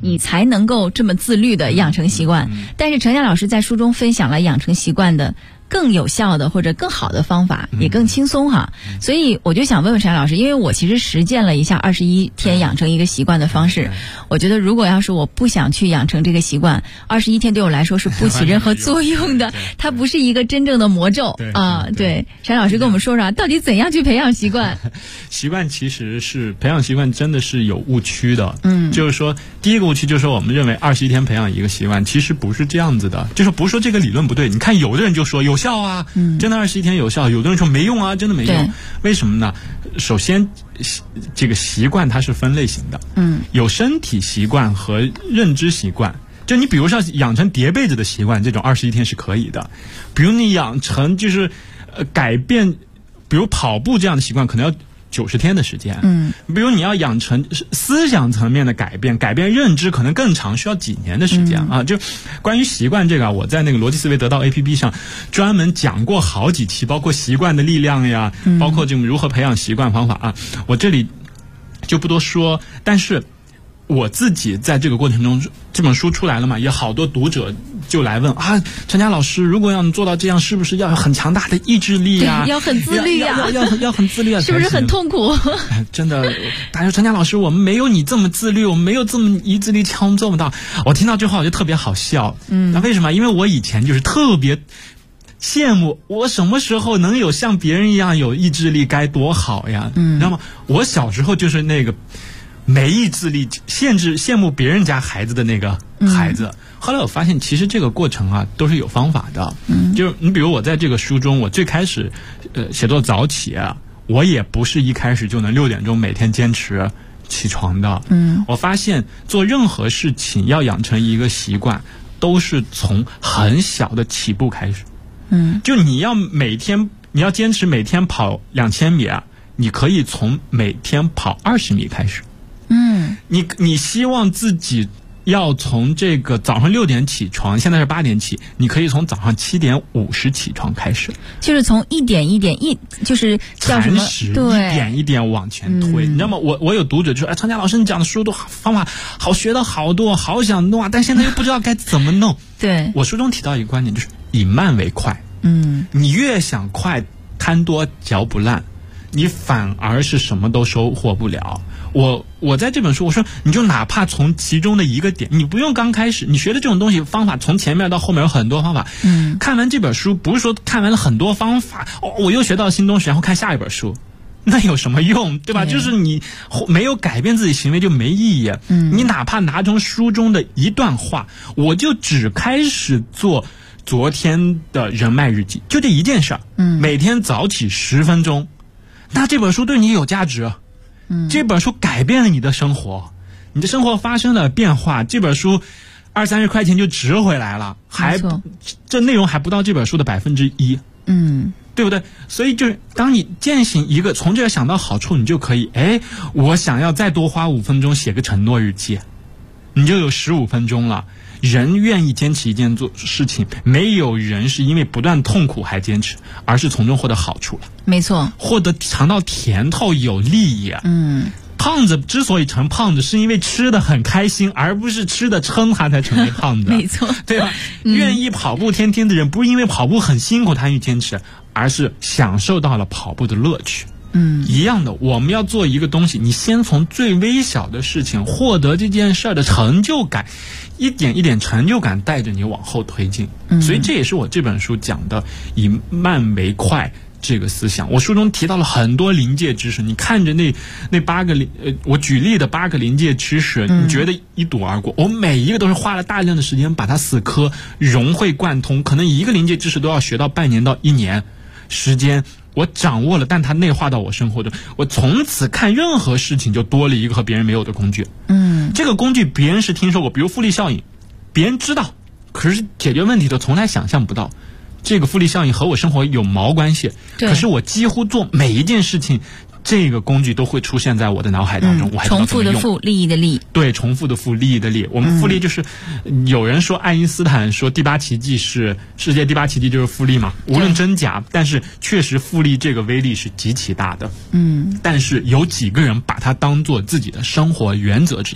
你才能够这么自律的养成习惯。但是程佳老师在书中分享了养成习惯的更有效的或者更好的方法，也更轻松哈。所以我就想问问陈老师，因为我其实实践了一下21天养成一个习惯的方式，我觉得如果要是我不想去养成这个习惯，21天对我来说是不起任何作用的，它不是一个真正的魔咒啊。对，陈老师跟我们说说到底怎样去培养习惯。 习惯其实是培养习惯真的是有误区的。就是说第一个误区就是说我们认为21天培养一个习惯，其实不是这样子的。就是不是说这个理论不对，你看有的人就说有效啊，真的21天有效，有的人说没用啊，真的没用。为什么呢？首先这个习惯它是分类型的，有身体习惯和认知习惯。就你比如说养成叠被子的习惯，这种21天是可以的。比如你养成就是改变，比如跑步这样的习惯，可能要90天的时间。比如你要养成思想层面的改变认知，可能更长，需要几年的时间啊。就关于习惯这个，我在那个逻辑思维得到 APP 上专门讲过好几期，包括习惯的力量呀，包括这种如何培养习惯方法啊，我这里就不多说。但是我自己在这个过程中，这本书出来了嘛，也好多读者就来问啊，陈佳老师，如果要做到这样，是不是要有很强大的意志力啊？ 要很自律啊？ 要很自律啊？ 是不是很痛苦？ 真的，大家说陈佳老师，我们没有你这么自律，我们没有这么意志力强，做不到。我听到这话我就特别好笑。那为什么？因为我以前就是特别羡慕，我什么时候能有像别人一样有意志力该多好呀？你知道吗？我小时候就是那个没意志力，羡慕别人家孩子的那个孩子。后来我发现其实这个过程啊都是有方法的。就是你比如我在这个书中，我最开始写作早起啊，我也不是一开始就能6点钟每天坚持起床的。我发现做任何事情要养成一个习惯，都是从很小的起步开始。就你要坚持每天跑2000米啊，你可以从每天跑20米开始。你希望自己要从这个早上6点起床，现在是8点起，你可以从早上7点50起床开始，就是从一点，就是叫什么？对，一点往前推。你知道吗？我有读者就说：“哎，程佳老师，你讲的书都方法好，学到好多，好想弄啊，但现在又不知道该怎么弄。”对，我书中提到一个观点，就是以慢为快。你越想快，贪多嚼不烂，你反而是什么都收获不了。我在这本书我说，你就哪怕从其中的一个点，你不用刚开始你学的这种东西方法，从前面到后面有很多方法。看完这本书不是说看完了很多方法，我又学到新东西，然后看下一本书，那有什么用，对吧？就是你没有改变自己行为就没意义。你哪怕拿成书中的一段话，我就只开始做昨天的人脉日记，就这一件事儿。每天早起10分钟，那这本书对你有价值。这本书改变了你的生活，你的生活发生了变化，这本书20-30块钱就值回来了，这内容还不到这本书的1%。对不对？所以就是当你践行一个，从这个想到好处，你就可以，我想要再多花5分钟写个承诺日记，你就有15分钟了。人愿意坚持一件事情，没有人是因为不断痛苦还坚持，而是从中获得好处了。没错，尝到甜头，有利益。胖子之所以成胖子，是因为吃的很开心，而不是吃的撑他才成为胖子。没错，对吧？愿意跑步天天的人，不是因为跑步很辛苦他愿意坚持，而是享受到了跑步的乐趣。一样的，我们要做一个东西，你先从最微小的事情获得这件事的成就感，一点一点成就感带着你往后推进。所以这也是我这本书讲的以慢为快这个思想。我书中提到了很多临界知识，你看着那8个我举例的8个临界知识，你觉得一睹而过，我每一个都是花了大量的时间把它死磕融会贯通，可能一个临界知识都要学到半年到1年时间，我掌握了，但它内化到我生活中，我从此看任何事情就多了一个和别人没有的工具。这个工具别人是听说过，比如复利效应，别人知道，可是解决问题都从来想象不到。这个复利效应和我生活有毛关系，可是我几乎做每一件事情，这个工具都会出现在我的脑海当中。我还重复的复，利益的利。对，重复的复，利益的利。我们复利就是，有人说爱因斯坦说第8奇迹是世界第8奇迹就是复利嘛，无论真假，但是确实复利这个威力是极其大的。但是有几个人把它当做自己的生活原则之一。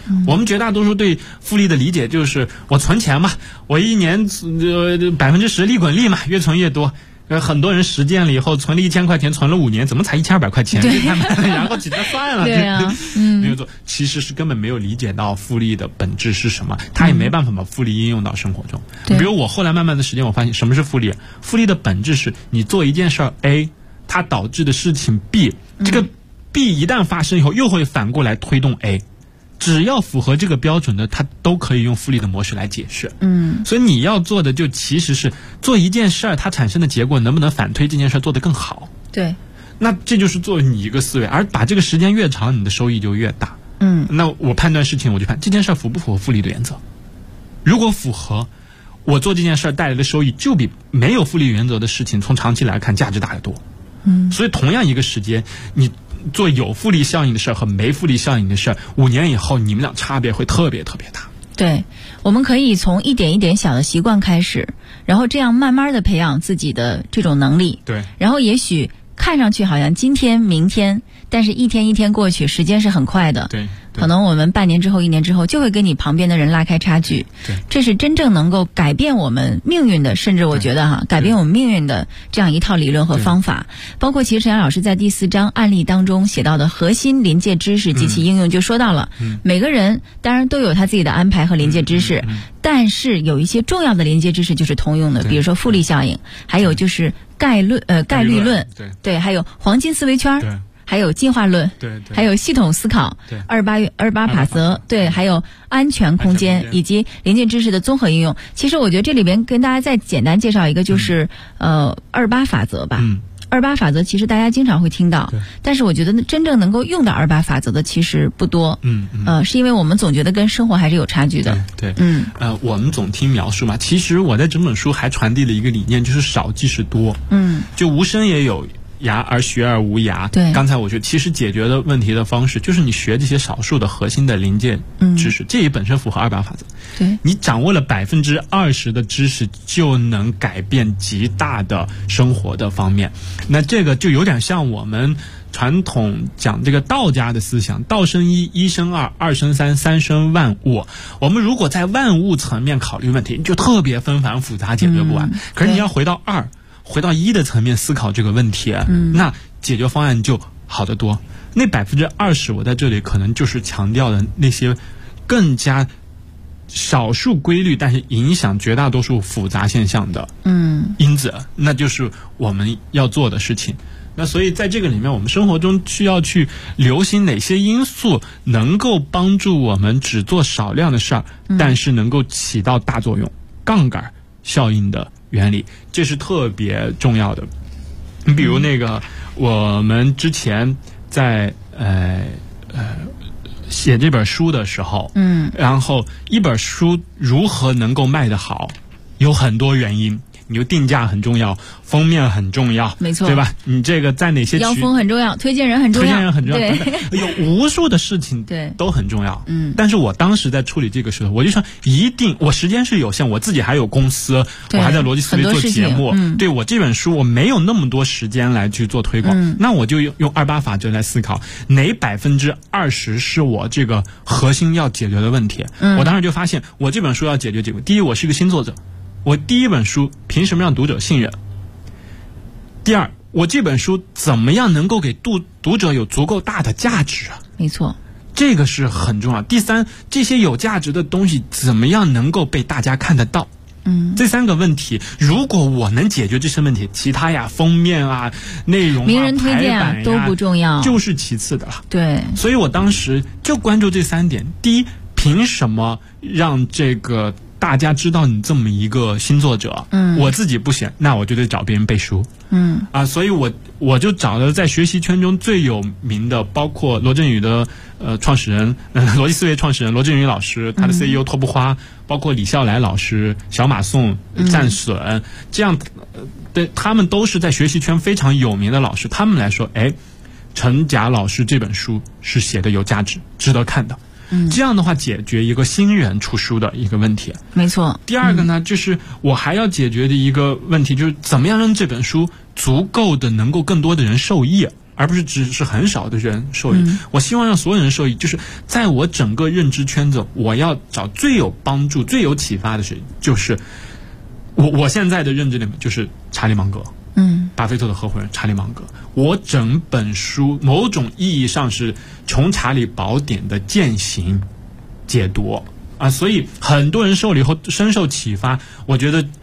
我们绝大多数对复利的理解就是我存钱嘛，我一年10%利滚利嘛，越存越多。很多人实践了以后，存了1000块钱，存了5年，怎么才1200块钱？然后几就算了， 对啊， 没有做，其实是根本没有理解到复利的本质是什么，他也没办法把复利应用到生活中。比如我后来慢慢的实践，我发现什么是复利？复利的本质是你做一件事儿 A， 它导致的事情 B， 这个 B 一旦发生以后，又会反过来推动 A。只要符合这个标准的，它都可以用复利的模式来解释。所以你要做的就其实是做一件事儿，它产生的结果能不能反推这件事儿做得更好。 对， 那这就是作为你一个思维，而把这个时间越长，你的收益就越大。那我判断事情，我就看这件事儿符不符合复利的原则。如果符合，我做这件事儿带来的收益就比没有复利原则的事情从长期来看价值大得多。所以同样一个时间，你做有复利效应的事儿和没复利效应的事儿，5年以后你们俩差别会特别特别大。 对，我们可以从一点一点小的习惯开始，然后这样慢慢的培养自己的这种能力。 对， 然后也许看上去好像今天明天，但是一天一天过去，时间是很快的。 对， 可能我们半年之后、1年之后就会跟你旁边的人拉开差距。 对， 这是真正能够改变我们命运的，甚至我觉得改变我们命运的这样一套理论和方法。包括其实陈阳老师在第4章案例当中写到的核心临界知识及其应用，就说到了，每个人当然都有他自己的安排和临界知识，但是有一些重要的临界知识就是通用的，比如说复利效应，还有就是概率论，对，还有黄金思维圈，还有进化论，还有系统思考，28法则，对，还有安全空间以及临界知识的综合应用。其实我觉得这里边跟大家再简单介绍一个，就是28法则吧。28法则其实大家经常会听到，但是我觉得真正能够用到28法则的其实不多。是因为我们总觉得跟生活还是有差距的。 对，我们总听描述嘛，其实我在整本书还传递了一个理念，就是少即是多。就无声也有牙而学而无涯。 对， 刚才我觉得其实解决的问题的方式就是你学这些少数的核心的临界知识，这也本身符合28法则。 对， 你掌握了20%的知识，就能改变极大的生活的方面。那这个就有点像我们传统讲这个道家的思想，道生一，一生二，二生三，三生万物。我们如果在万物层面考虑问题，就特别纷繁复杂，解决不完。可是你要回到1的层面思考这个问题，那解决方案就好得多。那20%我在这里可能就是强调的那些更加少数规律，但是影响绝大多数复杂现象的因子，那就是我们要做的事情。那所以在这个里面，我们生活中需要去留心哪些因素能够帮助我们只做少量的事儿，但是能够起到大作用，杠杆效应的原理，这是特别重要的。你比如那个我们之前在写这本书的时候，然后一本书如何能够卖得好，有很多原因。你就定价很重要，封面很重要， 没错， 对吧？你这个在哪些腰封很重要，推荐人很重要， 对，有无数的事情都很重要。但是我当时在处理这个时候，我就说一定，我时间是有限，我自己还有公司，我还在逻辑思维做节目，对，我这本书我没有那么多时间来去做推广，那我就用28法则来思考，哪20%是我这个核心要解决的问题。我当时就发现，我这本书要解决这个，第一，我是一个新作者。我第一本书凭什么让读者信任？第二，我这本书怎么样能够给读者有足够大的价值啊？ 没错， 这个是很重要。第三，这些有价值的东西怎么样能够被大家看得到？这3个问题，如果我能解决这些问题，其他呀，封面啊、内容啊、 名人推荐啊都不重要， 就是其次的了。 对， 所以我当时就关注这3点。第一，凭什么让这个大家知道你这么一个新作者，我自己不行，那我就得找别人背书，所以我就找了在学习圈中最有名的，包括罗振宇的创始人，逻辑思维创始人罗振宇老师，他的 CEO 托布花，包括李笑来老师、小马宋、战损，这样对，他们都是在学习圈非常有名的老师，他们来说，陈甲老师这本书是写的有价值，值得看的。这样的话解决一个新人出书的一个问题。 没错。 第二个呢，就是我还要解决的一个问题，就是怎么样让这本书足够的能够更多的人受益，而而不是只是很少的人受益。我希望让所有人受益，就是在我整个认知圈子，我要找最有帮助、最有启发的谁，就是我现在的认知里面就是查理芒格。巴菲特的合伙人查理芒格。我整本书某种意义上是穷查理宝典的践行解读啊，所以很多人受了以后深受启发。我觉得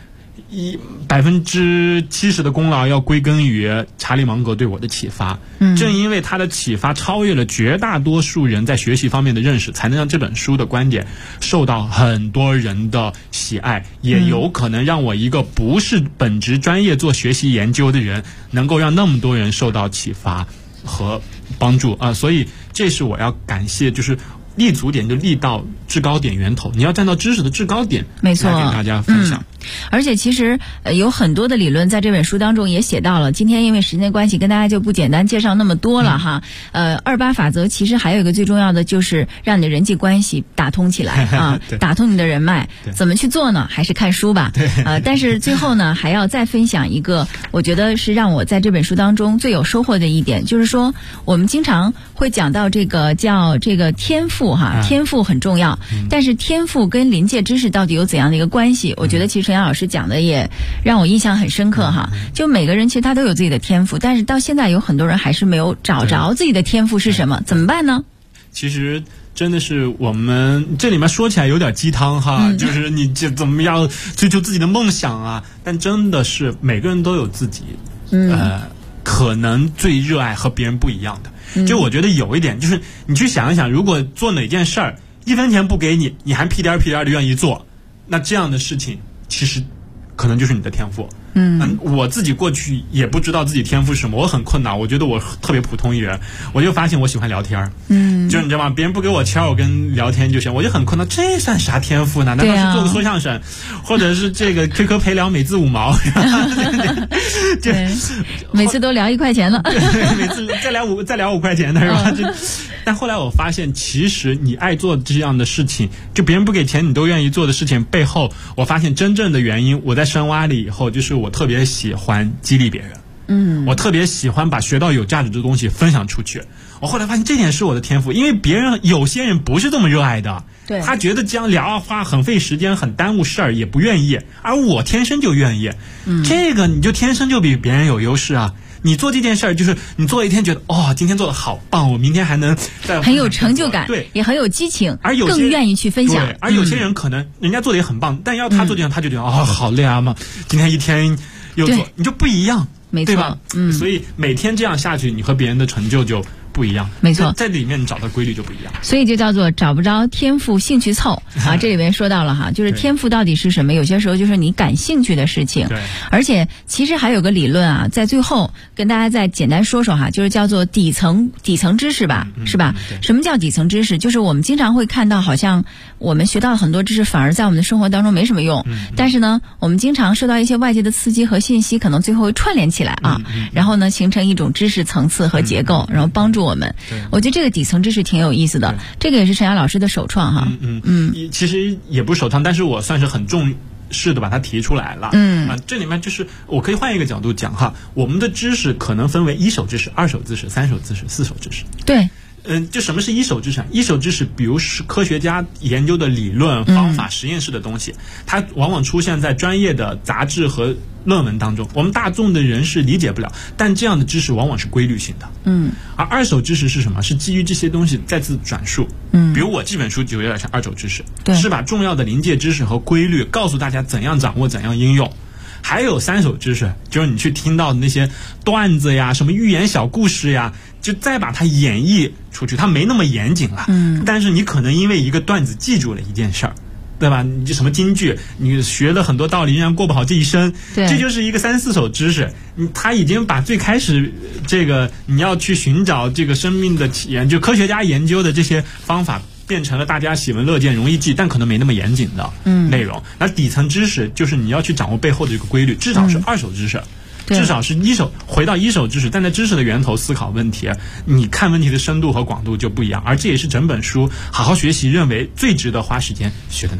70%的功劳要归根于查理芒格对我的启发。正因为他的启发超越了绝大多数人在学习方面的认识，才能让这本书的观点受到很多人的喜爱，也有可能让我一个不是本职专业做学习研究的人，能够让那么多人受到启发和帮助啊。所以这是我要感谢，就是立足点就立到制高点源头，你要站到知识的制高点， 没错， 来给大家分享。 而且其实有很多的理论在这本书当中也写到了。今天因为时间关系，跟大家就不简单介绍那么多了哈。28法则其实还有一个最重要的，就是让你的人际关系打通起来啊，打通你的人脉。怎么去做呢？还是看书吧。但是最后呢，还要再分享一个，我觉得是让我在这本书当中最有收获的一点，就是说我们经常会讲到这个叫这个天赋哈，天赋很重要，但是天赋跟临界知识到底有怎样的一个关系？我觉得其实陈阳老师讲的也让我印象很深刻哈。就每个人其实他都有自己的天赋，但是到现在有很多人还是没有找着自己的天赋是什么，怎么办呢？ 其实真的是我们这里面说起来有点鸡汤哈，就是你这怎么样追求自己的梦想啊？但真的是每个人都有自己可能最热爱和别人不一样的。就我觉得有一点，就是你去想一想，如果做哪件事儿1分钱不给你，你还屁颠儿的愿意做，那这样的事情其实可能就是你的天赋。我自己过去也不知道自己天赋是什么，我很困难，我觉得我特别普通一人，我就发现我喜欢聊天。就你知道吗？别人不给我钱，我跟聊天就行，我就很困难，这算啥天赋呢？难道是做个说相声，或者是这个 QQ 陪聊每字5毛？ 对，每次都聊1块钱了， 每次再聊5块钱的是吧？但后来我发现，其实你爱做这样的事情，就别人不给钱你都愿意做的事情背后，我发现真正的原因，我在深挖了以后，就是我特别喜欢激励别人。我特别喜欢把学到有价值的东西分享出去。我后来发现这点是我的天赋，因为有些人不是这么热爱的，他觉得这样聊花很费时间，很耽误事儿，也不愿意。而我天生就愿意，这个你就天生就比别人有优势啊。你做这件事儿，就是你做一天觉得今天做的好棒，我明天还能再很有成就感， 对， 也很有激情， 而有些更愿意去分享。 而有些人可能人家做的也很棒，但要他做这样，他就觉得好累啊嘛，今天一天又做，你就不一样， 没错， 对吧？所以每天这样下去，你和别人的成就就不一样， 没错， 在里面找到规律就不一样， 所以就叫做找不着天赋，兴趣凑啊。这里面说到了哈，就是天赋到底是什么？有些时候就是你感兴趣的事情。 对， 而且其实还有个理论啊，在最后跟大家再简单说说哈，就是叫做底层知识吧，是吧？什么叫底层知识？就是我们经常会看到，好像我们学到很多知识，反而在我们的生活当中没什么用。但是呢，我们经常受到一些外界的刺激和信息，可能最后会串联起来啊，然后呢，形成一种知识层次和结构，然后帮助我们。我觉得这个底层知识挺有意思的，这个也是陈阳老师的首创哈。 其实也不是首创，但是我算是很重视的把它提出来了。这里面就是我可以换一个角度讲哈，我们的知识可能分为1手知识、2手知识、3手知识、4手知识。 对。 就什么是1手知识？1手知识，比如是科学家研究的理论、方法、实验室的东西，它往往出现在专业的杂志和论文当中，我们大众的人是理解不了。但这样的知识往往是规律性的。而2手知识是什么？是基于这些东西再次转述。比如我这本书就有点像2手知识，是把重要的临界知识和规律告诉大家怎样掌握、怎样应用。还有3手知识，就是你去听到的那些段子呀、什么寓言小故事呀，就再把它演绎出去，它没那么严谨了。但是你可能因为一个段子记住了一件事儿，对吧？你就什么京剧，你学了很多道理，仍然过不好这一生，这就是一个3、4手知识。他已经把最开始这个你要去寻找这个生命的起源，就科学家研究的这些方法，变成了大家喜闻乐见、容易记，但可能没那么严谨的内容。那底层知识就是你要去掌握背后的这个规律，至少是2手知识。至少是回到1手知识，站在知识的源头思考问题，你看问题的深度和广度就不一样。而这也是整本书好好学习认为最值得花时间学的内容。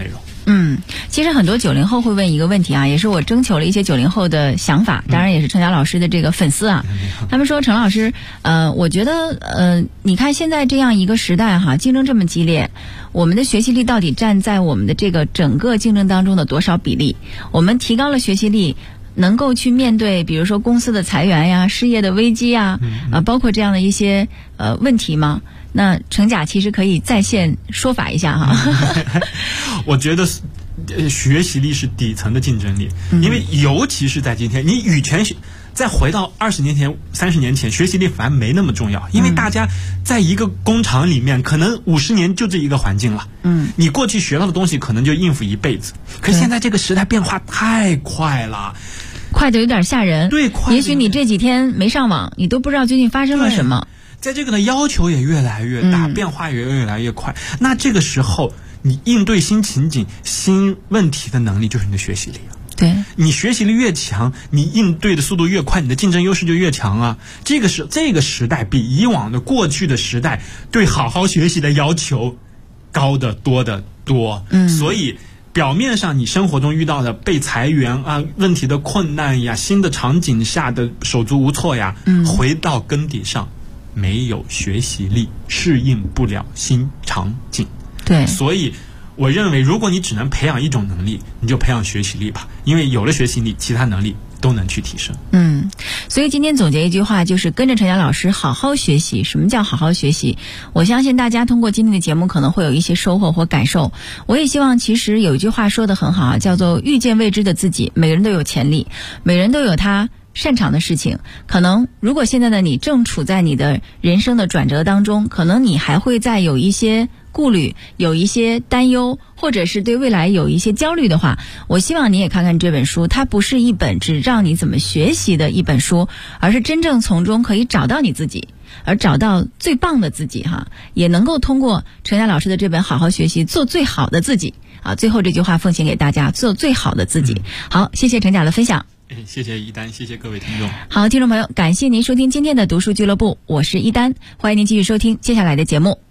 其实很多90后会问一个问题啊，也是我征求了一些90后的想法，当然也是程佳老师的这个粉丝啊。他们说，程老师，我觉得你看现在这样一个时代哈，竞争这么激烈，我们的学习力到底占在我们的这个整个竞争当中的多少比例？我们提高了学习力，能够去面对比如说公司的裁员呀、失业的危机呀，包括这样的一些问题吗？那程甲其实可以在线说法一下哈。 我觉得学习力是底层的竞争力，因为尤其是在今天，你与其再回到20年前、30年前，学习力反而没那么重要，因为大家在一个工厂里面，可能50年就这一个环境了。你过去学到的东西可能就应付一辈子，可是现在这个时代变化太快了。 快的有点吓人， 对，快。 也许你这几天没上网，你都不知道究竟发生了什么。 在这个的要求也越来越大，变化也越来越快。那这个时候，你应对新情景、新问题的能力就是你的学习力。 对， 你学习力越强，你应对的速度越快，你的竞争优势就越强啊。这个时代比以往的过去的时代对好好学习的要求高得多得多。所以表面上你生活中遇到的被裁员啊、问题的困难呀、新的场景下的手足无措呀，回到根底上，没有学习力，适应不了新场景。 对， 所以我认为，如果你只能培养一种能力，你就培养学习力吧，因为有了学习力，其他能力都能去提升。 所以今天总结一句话，就是跟着程佳老师好好学习。什么叫好好学习？我相信大家通过今天的节目可能会有一些收获或感受。我也希望，其实有一句话说得很好啊，叫做遇见未知的自己。每个人都有潜力，每人都有他擅长的事情。可能如果现在的你正处在你的人生的转折当中，可能你还会再有一些顾虑，有一些担忧，或者是对未来有一些焦虑的话，我希望你也看看这本书。它不是一本只让你怎么学习的一本书，而是真正从中可以找到你自己，而找到最棒的自己哈，也能够通过程佳老师的这本好好学习做最好的自己啊。最后这句话奉献给大家，做最好的自己。好，谢谢程甲的分享。 谢谢一丹，谢谢各位听众。 好，听众朋友，感谢您收听今天的读书俱乐部，我是一丹，欢迎您继续收听接下来的节目。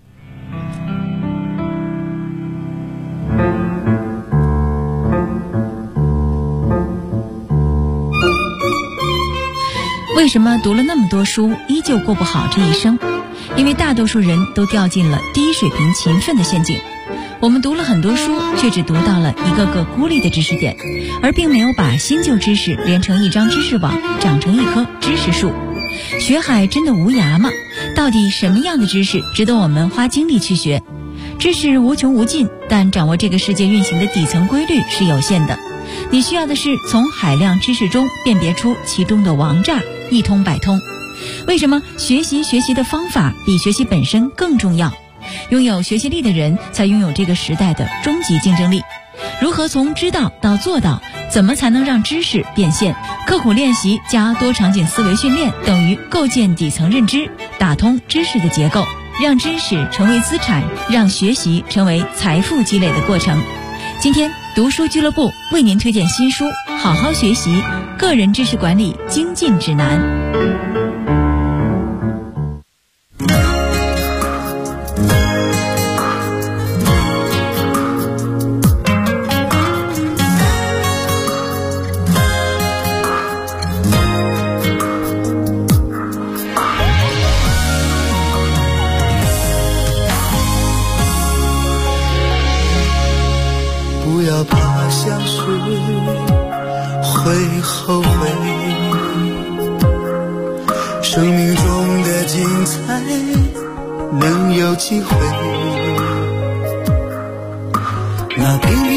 为什么读了那么多书依旧过不好这一生？因为大多数人都掉进了低水平勤奋的陷阱。我们读了很多书，却只读到了一个个孤立的知识点，而并没有把新旧知识连成一张知识网，长成一棵知识树。学海真的无涯吗？到底什么样的知识值得我们花精力去学？知识无穷无尽，但掌握这个世界运行的底层规律是有限的。你需要的是从海量知识中辨别出其中的王炸，一通百通。为什么学习的方法比学习本身更重要？拥有学习力的人才拥有这个时代的终极竞争力。如何从知道到做到？怎么才能让知识变现？刻苦练习加多场景思维训练等于构建底层认知，打通知识的结构，让知识成为资产，让学习成为财富积累的过程。今天读书俱乐部为您推荐新书《好好学习：个人知识管理精进指南》。 不要怕相识会后悔，生命中的精彩能有机会，那